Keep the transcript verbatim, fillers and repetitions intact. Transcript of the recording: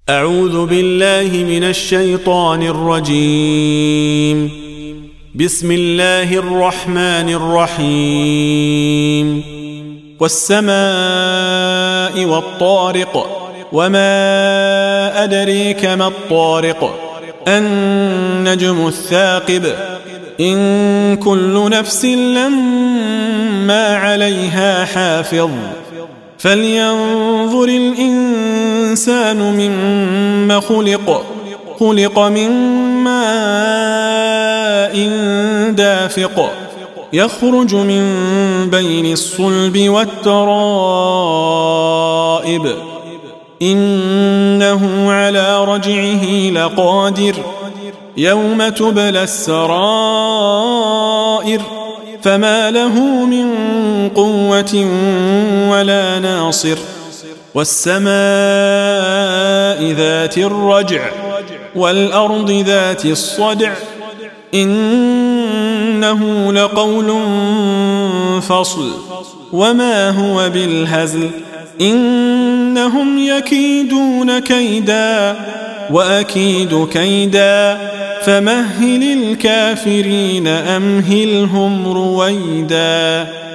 أعوذ بالله من الشيطان الرجيم. بسم الله الرحمن الرحيم. والسماء والطارق، وما أدريك ما الطارق، النجم الثاقب، إن كل نفس لما عليها حافظ، فلينظر الإنسان مما خلق خلق من ماء دافق، يخرج من بين الصلب والترائب، إنه على رجعه لقادر، يوم تبلى السرائر، فما له من قوة ولا ناصر. والسماء ذات الرجع، والأرض ذات الصدع، إنه لقول فصل، وما هو بالهزل، إنهم يكيدون كيدا وأكيد كيدا، فمهل الكافرين أمهلهم رويدا.